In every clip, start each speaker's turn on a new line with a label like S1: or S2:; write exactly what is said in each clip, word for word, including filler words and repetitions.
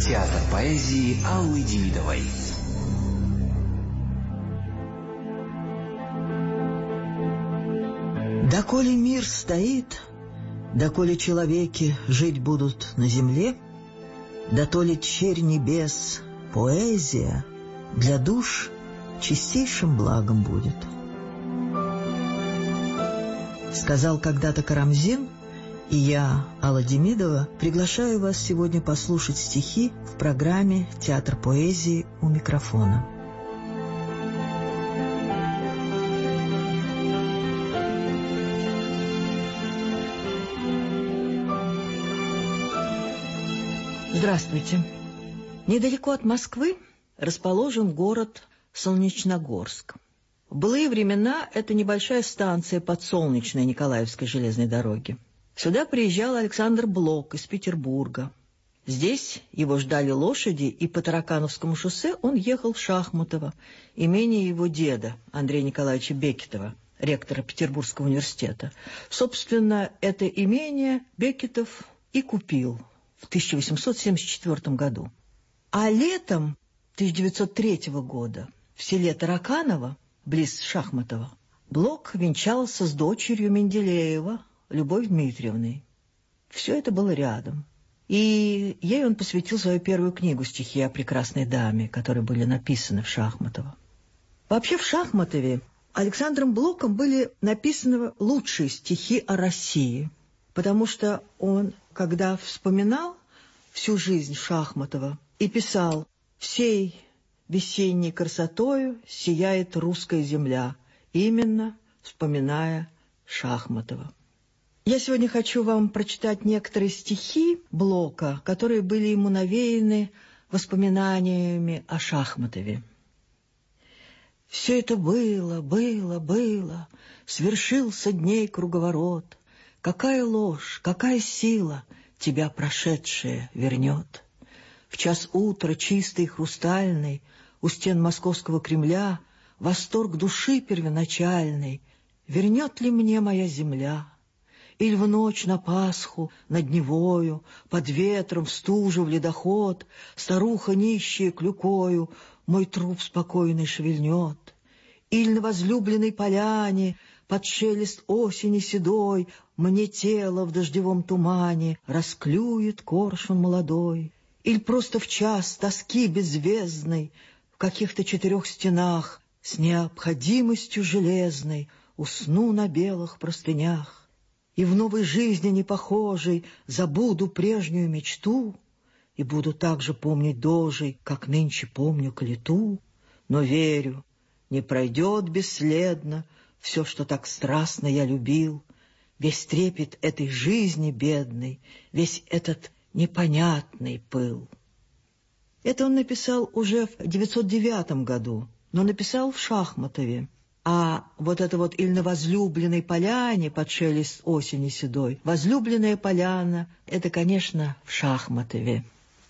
S1: Театр поэзии Аллы Демидовой.
S2: Доколе мир стоит, доколе человеки жить будут на земле, дотоле черь небес, поэзия для душ чистейшим благом будет. Сказал когда-то Карамзин, и я, Алла Демидова, приглашаю вас сегодня послушать стихи в программе «Театр поэзии» у микрофона. Здравствуйте. Недалеко от Москвы расположен город Солнечногорск. В былые времена это небольшая станция подсолнечной Николаевской железной дороги. Сюда приезжал Александр Блок из Петербурга. Здесь его ждали лошади, и по Таракановскому шоссе он ехал в Шахматово, имение его деда Андрея Николаевича Бекетова, ректора Петербургского университета. Собственно, это имение Бекетов и купил в тысяча восемьсот семьдесят четвёртом году. А летом тысяча девятьсот третьего года в селе Тараканово, близ Шахматова, Блок венчался с дочерью Менделеева, Любовью Дмитриевной. Все это было рядом. И ей он посвятил свою первую книгу «Стихи о прекрасной даме», которые были написаны в Шахматово. Вообще в Шахматове Александром Блоком были написаны лучшие стихи о России, потому что он, когда вспоминал всю жизнь Шахматова и писал: «Всей весенней красотою сияет русская земля», именно вспоминая Шахматова. Я сегодня хочу вам прочитать некоторые стихи Блока, которые были ему навеяны воспоминаниями о Шахматове. «Все это было, было, было, свершился дней круговорот. Какая ложь, какая сила тебя прошедшее вернет. В час утра чистый и хрустальный у стен московского Кремля восторг души первоначальный. Вернет ли мне моя земля? Иль в ночь на Пасху над Невою, под ветром в стужу в ледоход, старуха нищая клюкою мой труп спокойный шевельнет? Иль на возлюбленной поляне под шелест осени седой мне тело в дождевом тумане расклюет коршун молодой? Иль просто в час тоски беззвездной в каких-то четырех стенах с необходимостью железной усну на белых простынях? И в новой жизни непохожей забуду прежнюю мечту и буду так же помнить дожей, как нынче помню клету? Но верю, не пройдет бесследно все, что так страстно я любил, весь трепет этой жизни бедной, весь этот непонятный пыл». Это он написал уже в девятьсот девятом году, но написал в Шахматове. А вот это вот «Иль на возлюбленной поляне под шелест осени седой», возлюбленная поляна — это, конечно, в Шахматове.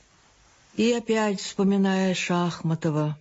S2: И опять, вспоминая Шахматова: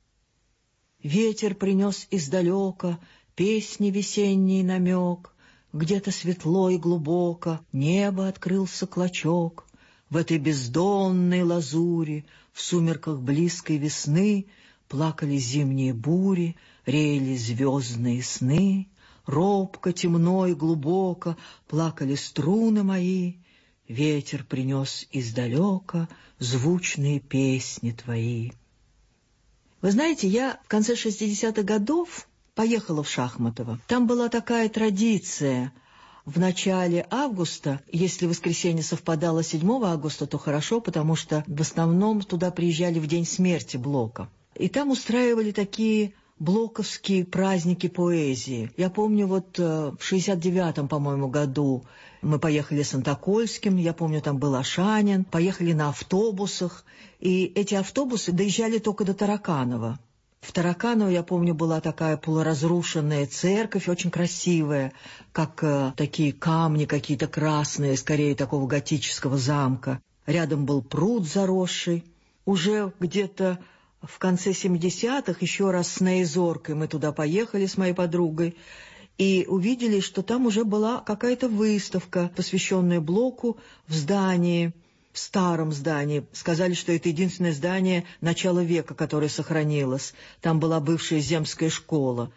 S2: «Ветер принес издалека песни весенний намек, где-то светло и глубоко небо открылся клочок. В этой бездонной лазури, в сумерках близкой весны, плакали зимние бури, реяли звездные сны. Робко, темно и глубоко плакали струны мои. Ветер принес издалека звучные песни твои». Вы знаете, я в конце шестидесятых годов поехала в Шахматово. Там была такая традиция: в начале августа, если воскресенье совпадало с седьмого августа, то хорошо, потому что в основном туда приезжали в день смерти Блока. И там устраивали такие блоковские праздники поэзии. Я помню, вот в шестьдесят девятом, по-моему, году мы поехали с Антокольским, я помню, там был Ашанин, поехали на автобусах, и эти автобусы доезжали только до Тараканова. В Тараканово, я помню, была такая полуразрушенная церковь, очень красивая, как э, такие камни какие-то красные, скорее такого готического замка. Рядом был пруд заросший. Уже где-то в конце семидесятых еще раз с Наизоркой мы туда поехали с моей подругой и увидели, что там уже была какая-то выставка, посвященная Блоку, в здании в старом здании. Сказали, что это единственное здание начала века, которое сохранилось. Там была бывшая земская школа.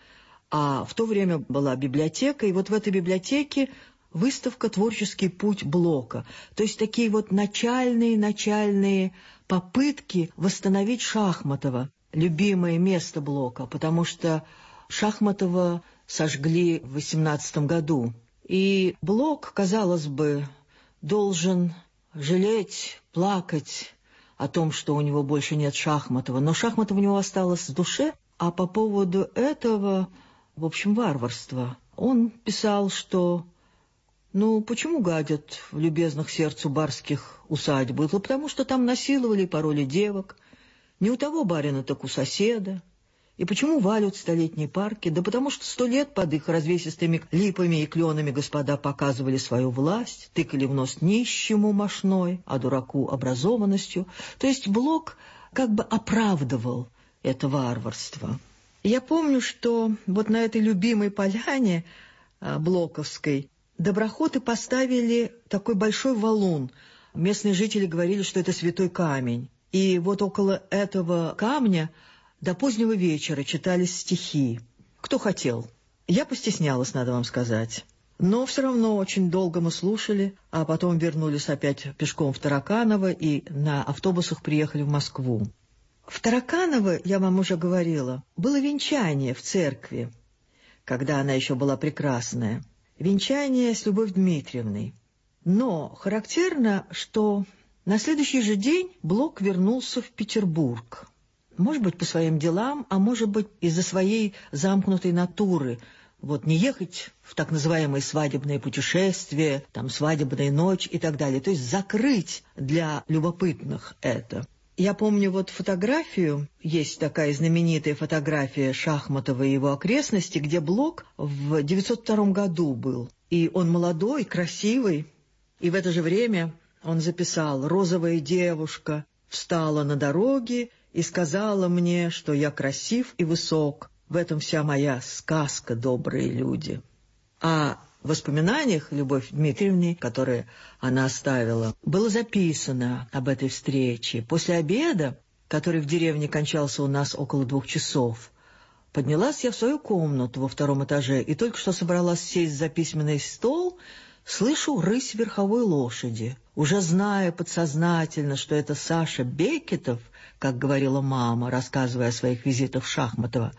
S2: А в то время была библиотека, и вот в этой библиотеке выставка «Творческий путь Блока». То есть такие вот начальные-начальные попытки восстановить Шахматова, любимое место Блока, потому что Шахматова сожгли в восемнадцатом году. И Блок, казалось бы, должен жалеть, плакать о том, что у него больше нет Шахматова. Но Шахматова у него осталось в душе, а по поводу этого, в общем, варварства. Он писал, что, ну, почему гадят в любезных сердцу барских усадьбы? Это потому, что там насиловали и пороли девок. Не у того барина, так у соседа. И почему валят столетние парки? Да потому что сто лет под их развесистыми липами и кленами господа показывали свою власть, тыкали в нос нищему мошной, а дураку образованностью. То есть Блок как бы оправдывал это варварство. Я помню, что вот на этой любимой поляне а, блоковской доброхоты поставили такой большой валун. Местные жители говорили, что это святой камень. И вот около этого камня до позднего вечера читались стихи. Кто хотел. Я постеснялась, надо вам сказать. Но все равно очень долго мы слушали, а потом вернулись опять пешком в Тараканово и на автобусах приехали в Москву. В Тараканово, я вам уже говорила, было венчание в церкви, когда она еще была прекрасная. Венчание с Любовью Дмитриевной. Но характерно, что на следующий же день Блок вернулся в Петербург. Может быть, по своим делам, а может быть, из-за своей замкнутой натуры. Вот не ехать в так называемые свадебные путешествия, там свадебная ночь и так далее. То есть закрыть для любопытных это. Я помню вот фотографию, есть такая знаменитая фотография Шахматова и его окрестности, где Блок в девятьсот втором году был. И он молодой, красивый. И в это же время он записал: «Розовая девушка встала на дороге и сказала мне, что я красив и высок. В этом вся моя сказка, добрые люди». А в воспоминаниях Любовь Дмитриевны, которые она оставила, было записано об этой встрече. После обеда, который в деревне кончался у нас около двух часов, поднялась я в свою комнату во втором этаже и только что собралась сесть за письменный стол, слышу рысь верховой лошади. Уже зная подсознательно, что это Саша Бекетов, как говорила мама, рассказывая о своих визитах в Шахматово,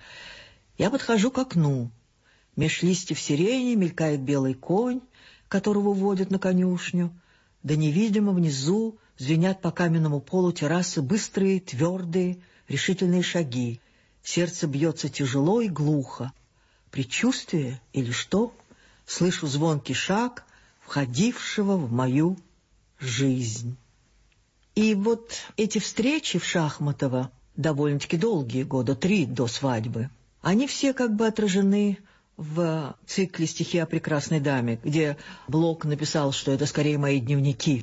S2: я подхожу к окну. Меж листьев сирени мелькает белый конь, которого водят на конюшню, да невидимо внизу звенят по каменному полу террасы быстрые, твердые, решительные шаги. Сердце бьется тяжело и глухо. Предчувствие или что? Слышу звонкий шаг входившего в мою жизнь. И вот эти встречи в Шахматово, довольно-таки долгие, года три до свадьбы, они все как бы отражены в цикле «Стихи о прекрасной даме», где Блок написал, что это скорее мои дневники.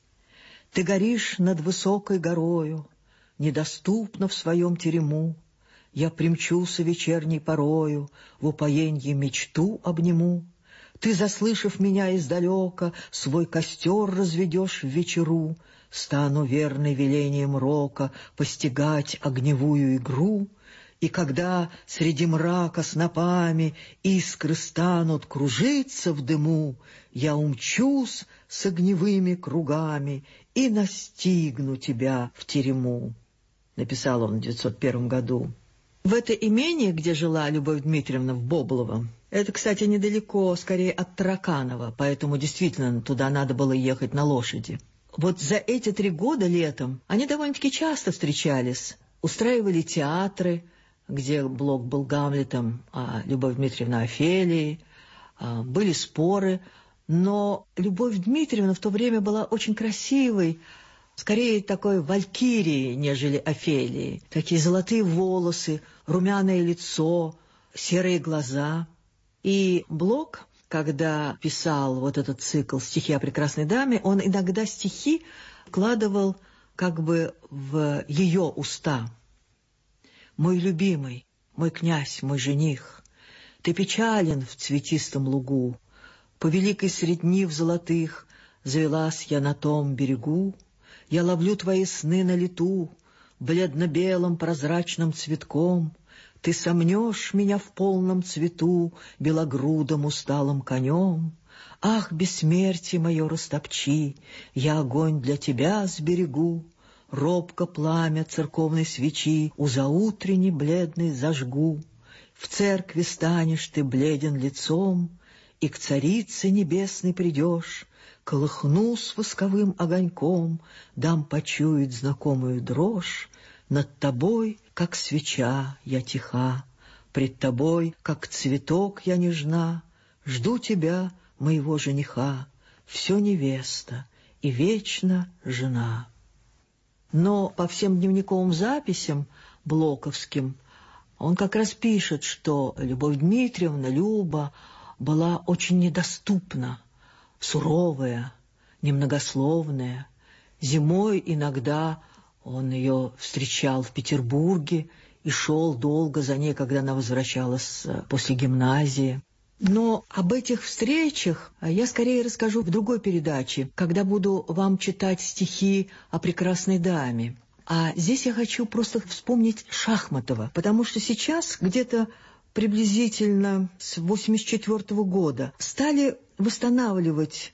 S2: «Ты горишь над высокой горою, недоступно в своем терему. Я примчуся вечерней порою, в упоенье мечту обниму. Ты, заслышав меня издалека, свой костер разведешь в вечеру. Стану верной велением рока постигать огневую игру. И когда среди мрака снопами искры станут кружиться в дыму, я умчусь с огневыми кругами и настигну тебя в терему». Написал он в девятьсот первом году. В это имение, где жила Любовь Дмитриевна в Боблово, это, кстати, недалеко, скорее от Тараканова, поэтому действительно туда надо было ехать на лошади. Вот за эти три года летом они довольно-таки часто встречались, устраивали театры, где Блок был Гамлетом, а Любовь Дмитриевна Офелией, были споры, но Любовь Дмитриевна в то время была очень красивой, скорее такой валькирией, нежели Офелией. Такие золотые волосы, румяное лицо, серые глаза. И Блок, когда писал вот этот цикл «Стихи о прекрасной даме», он иногда стихи вкладывал как бы в ее уста. «Мой любимый, мой князь, мой жених, ты печален в цветистом лугу, по великой средь нив золотых завелась я на том берегу, Я ловлю твои сны на лету, бледно-белым прозрачным цветком. Ты сомнешь меня в полном цвету белогрудым усталым конем. Ах, бессмертие мое растопчи, я огонь для тебя сберегу. Робко пламя церковной свечи у заутренней бледной зажгу. В церкви станешь ты бледен лицом, и к царице небесной придешь. Колыхну с восковым огоньком, дам почуять знакомую дрожь. Над тобой, как свеча, я тиха, пред тобой, как цветок, я нежна. Жду тебя, моего жениха, все невеста и вечно жена. Но по всем дневниковым записям блоковским он как раз пишет, что Любовь Дмитриевна, Люба, была очень недоступна, суровая, немногословная. Зимой иногда он ее встречал в Петербурге и шел долго за ней, когда она возвращалась после гимназии. Но об этих встречах я скорее расскажу в другой передаче, когда буду вам читать стихи о прекрасной даме. А здесь я хочу просто вспомнить Шахматова, потому что сейчас, где-то приблизительно с восемьдесят четвёртого года, стали восстанавливать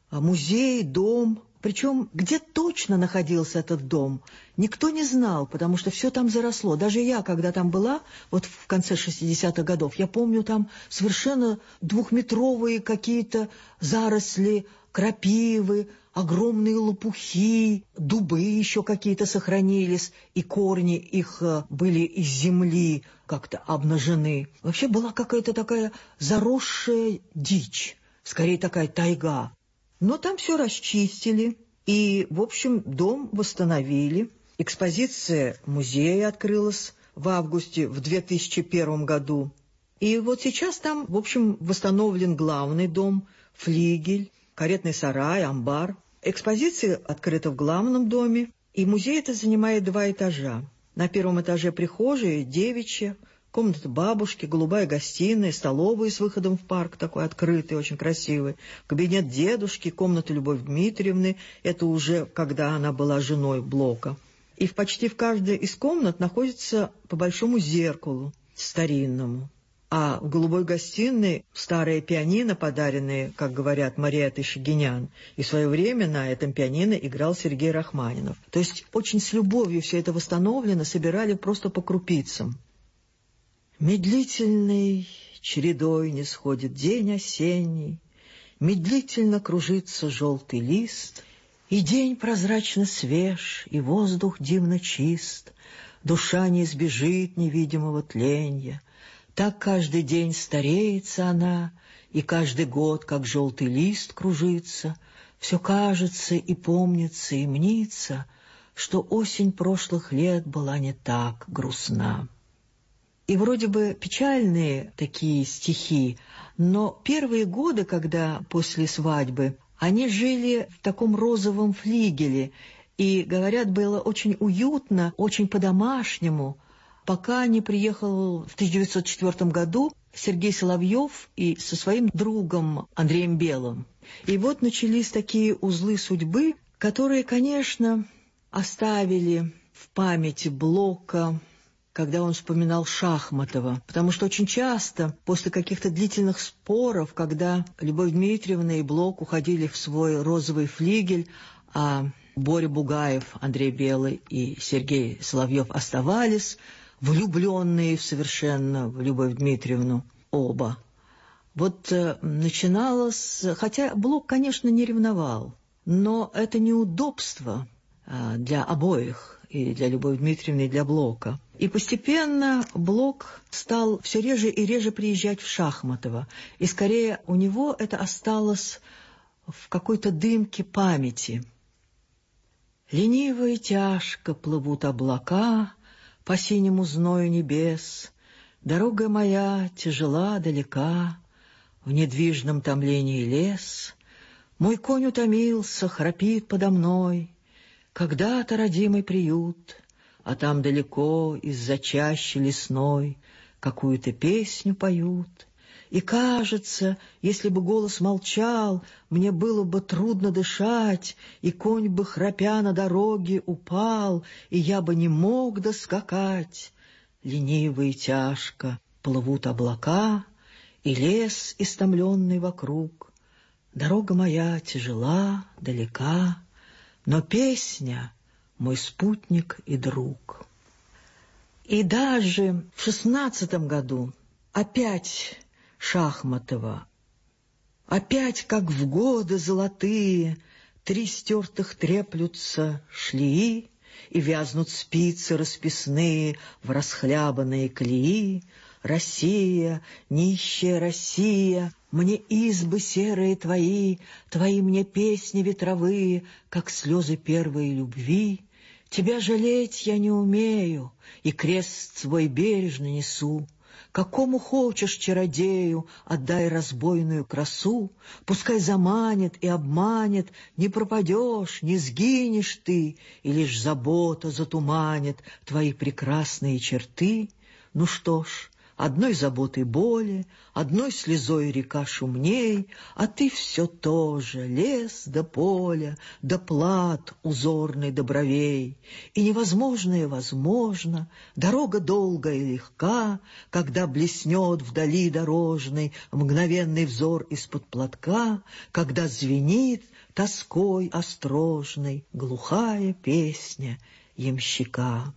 S2: музей, дом. Причем где точно находился этот дом, никто не знал, потому что все там заросло. Даже я, когда там была, вот в конце шестидесятых годов, я помню там совершенно двухметровые какие-то заросли, крапивы, огромные лопухи, дубы еще какие-то сохранились, и корни их были из земли как-то обнажены. Вообще была какая-то такая заросшая дичь, скорее такая тайга. Но там все расчистили, и, в общем, дом восстановили. Экспозиция музея открылась в августе в две тысячи первом году. И вот сейчас там, в общем, восстановлен главный дом, флигель, каретный сарай, амбар. Экспозиция открыта в главном доме, и музей это занимает два этажа. На первом этаже прихожая, девичья, комната бабушки, голубая гостиная, столовая с выходом в парк, такой открытый, очень красивый. Кабинет дедушки, комната Любовь Дмитриевны, это уже когда она была женой Блока. И в почти в каждой из комнат находится по большому зеркалу старинному. А в голубой гостиной старое пианино, подаренное, как говорят, Мариэттой Шагинян. И в свое время на этом пианино играл Сергей Рахманинов. То есть очень с любовью все это восстановлено, собирали просто по крупицам. Медлительной чередой не сходит день осенний, медлительно кружится желтый лист, и день прозрачно свеж, и воздух дивно чист, душа не избежит невидимого тленья. Так каждый день стареется она, и каждый год, как желтый лист, кружится, все кажется и помнится, и мнится, что осень прошлых лет была не так грустна. И вроде бы печальные такие стихи, но первые годы, когда после свадьбы, они жили в таком розовом флигеле, и, говорят, было очень уютно, очень по-домашнему, пока не приехал в тысяча девятьсот четвёртом году Сергей Соловьев и со своим другом Андреем Белым. И вот начались такие узлы судьбы, которые, конечно, оставили в памяти Блока, когда он вспоминал Шахматова, потому что очень часто после каких-то длительных споров, когда Любовь Дмитриевна и Блок уходили в свой розовый флигель, а Боря Бугаев, Андрей Белый и Сергей Соловьев оставались, влюбленные совершенно в Любовь Дмитриевну оба. Вот э, начиналось, хотя Блок, конечно, не ревновал, но это неудобство э, для обоих, и для Любови Дмитриевны, и для Блока. И постепенно Блок стал все реже и реже приезжать в Шахматово. И скорее у него это осталось в какой-то дымке памяти. Лениво и тяжко плывут облака по синему зною небес. Дорога моя тяжела, далека, в недвижном томлении лес. Мой конь утомился, храпит подо мной. Когда-то родимый приют, а там далеко из-за чащи лесной какую-то песню поют. И кажется, если бы голос молчал, мне было бы трудно дышать, и конь бы, храпя на дороге, упал, и я бы не мог доскакать. Лениво и тяжко плывут облака, и лес, истомленный вокруг. Дорога моя тяжела, далека, но песня — мой спутник и друг. И даже в шестнадцатом году опять Шахматова, опять, как в годы золотые, три стертых треплются шлеи, и вязнут спицы расписные в расхлябанные колеи. Россия, нищая Россия, мне избы серые твои, твои мне песни ветровые, как слезы первой любви. Тебя жалеть я не умею, и крест свой бережно несу. Какому хочешь чародею отдай разбойную красу, пускай заманит и обманет, не пропадешь, не сгинешь ты, и лишь забота затуманит твои прекрасные черты. Ну что ж, одной заботой боли, одной слезой река шумней, а ты все то же, лес да поле, да плат узорный до бровей. И невозможное возможно, дорога долгая и легка, когда блеснет вдали дорожный мгновенный взор из-под платка, когда звенит тоской острожной глухая песня ямщика.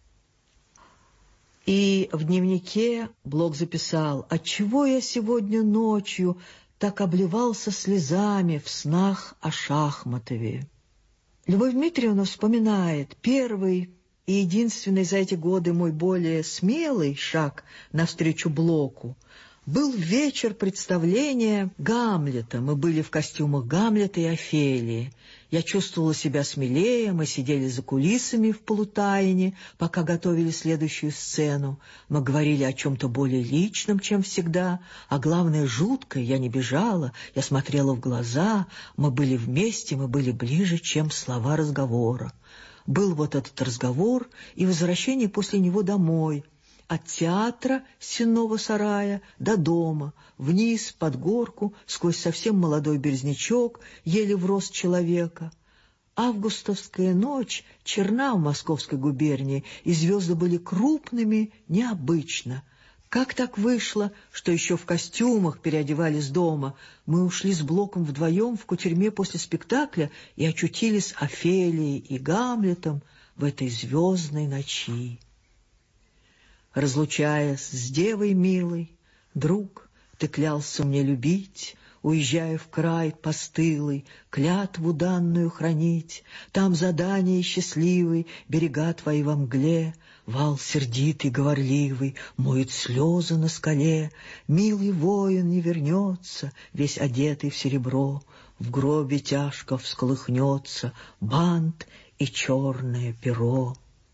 S2: И в дневнике Блок записал: «Отчего я сегодня ночью так обливался слезами в снах о Шахматове?» Любовь Дмитриевна вспоминает: «Первый и единственный за эти годы мой более смелый шаг навстречу Блоку был вечер представления Гамлета. Мы были в костюмах Гамлета и Офелии. Я чувствовала себя смелее, мы сидели за кулисами в полутайне, пока готовили следующую сцену. Мы говорили о чем-то более личном, чем всегда, а главное, жуткое, я не бежала, я смотрела в глаза, мы были вместе, мы были ближе, чем слова разговора. Был вот этот разговор и возвращение после него домой, от театра Сенного сарая до дома, вниз, под горку, сквозь совсем молодой березнячок, еле в рост человека. Августовская ночь черна в Московской губернии, и звезды были крупными необычно. Как так вышло, что еще в костюмах переодевались дома? Мы ушли с Блоком вдвоем в кутерьме после спектакля и очутились Офелией и Гамлетом в этой звездной ночи. Разлучаясь с девой милой, друг, ты клялся мне любить, уезжая в край постылый, клятву данную хранить. Там задание счастливый, берега твои во мгле, вал сердитый, говорливый, моет слезы на скале. Милый воин не вернется, весь одетый в серебро, в гробе тяжко всколыхнется бант и черное перо.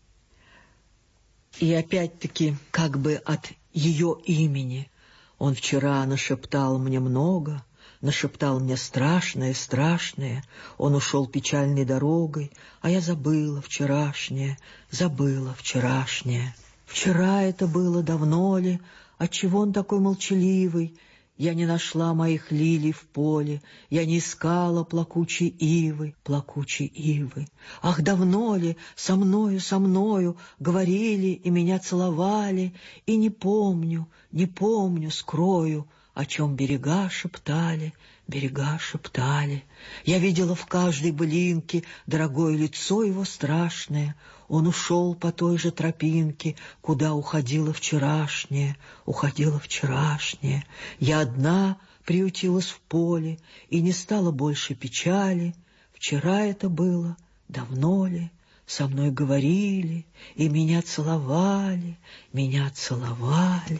S2: И опять-таки, как бы от ее имени, он вчера нашептал мне много, нашептал мне страшное, страшное. Он ушел печальной дорогой, а я забыла вчерашнее, забыла вчерашнее. Вчера это было, давно ли? Отчего он такой молчаливый? Я не нашла моих лилий в поле, я не искала плакучей ивы, плакучей ивы. Ах, давно ли со мною, со мною говорили и меня целовали, и не помню, не помню, скрою, о чем берега шептали, берега шептали. Я видела в каждой былинке дорогое лицо его страшное. Он ушел по той же тропинке, куда уходила вчерашняя, уходила вчерашняя. Я одна приютилась в поле, и не стало больше печали. Вчера это было, давно ли, со мной говорили, и меня целовали, меня целовали.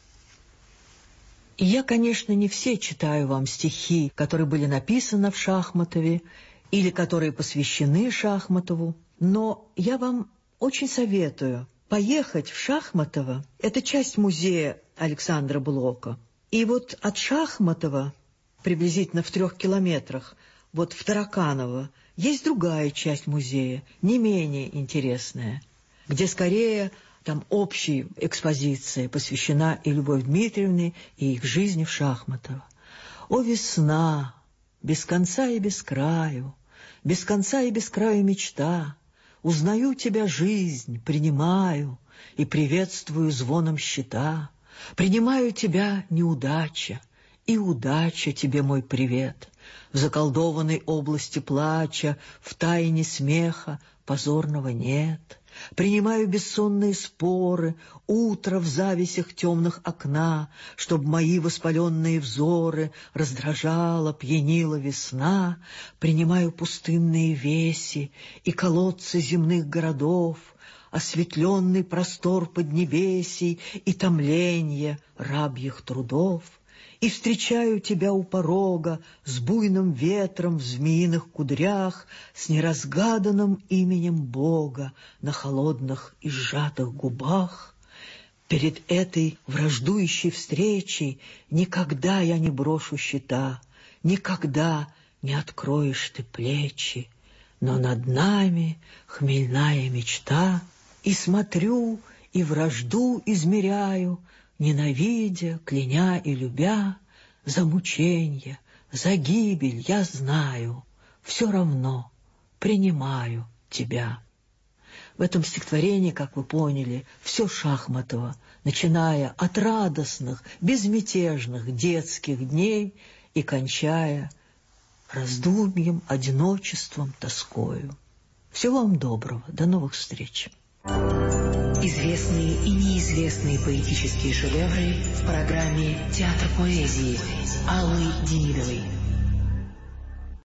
S2: И я, конечно, не все читаю вам стихи, которые были написаны в Шахматове или которые посвящены Шахматову, но я вам очень советую поехать в Шахматово. Это часть музея Александра Блока. И вот от Шахматова, приблизительно в трех километрах, вот в Тараканово, есть другая часть музея, не менее интересная, где скорее Там общая экспозиция посвящена и Любови Дмитриевне, и их жизни в Шахматово. «О, весна, без конца и без краю, без конца и без краю мечта, узнаю тебя, жизнь, принимаю и приветствую звоном щита. Принимаю тебя, неудача, и удача тебе мой привет. В заколдованной области плача, в тайне смеха позорного нет. Принимаю бессонные споры, утро в завесях темных окна, чтоб мои воспаленные взоры раздражала, пьянила весна. Принимаю пустынные веси и колодцы земных городов, осветленный простор поднебесий и томленье рабьих трудов. И встречаю тебя у порога с буйным ветром в змеиных кудрях, с неразгаданным именем Бога на холодных и сжатых губах. Перед этой враждующей встречей никогда я не брошу щита, никогда не откроешь ты плечи, но над нами хмельная мечта, и смотрю, и вражду измеряю, ненавидя, кляня и любя, за мученье, за гибель я знаю, все равно принимаю тебя». В этом стихотворении, как вы поняли, все Шахматово, начиная от радостных, безмятежных детских дней и кончая раздумьем, одиночеством, тоскою. Всего вам доброго, до новых встреч.
S1: Известные и неизвестные поэтические шедевры в программе «Театр поэзии» Аллы Демидовой.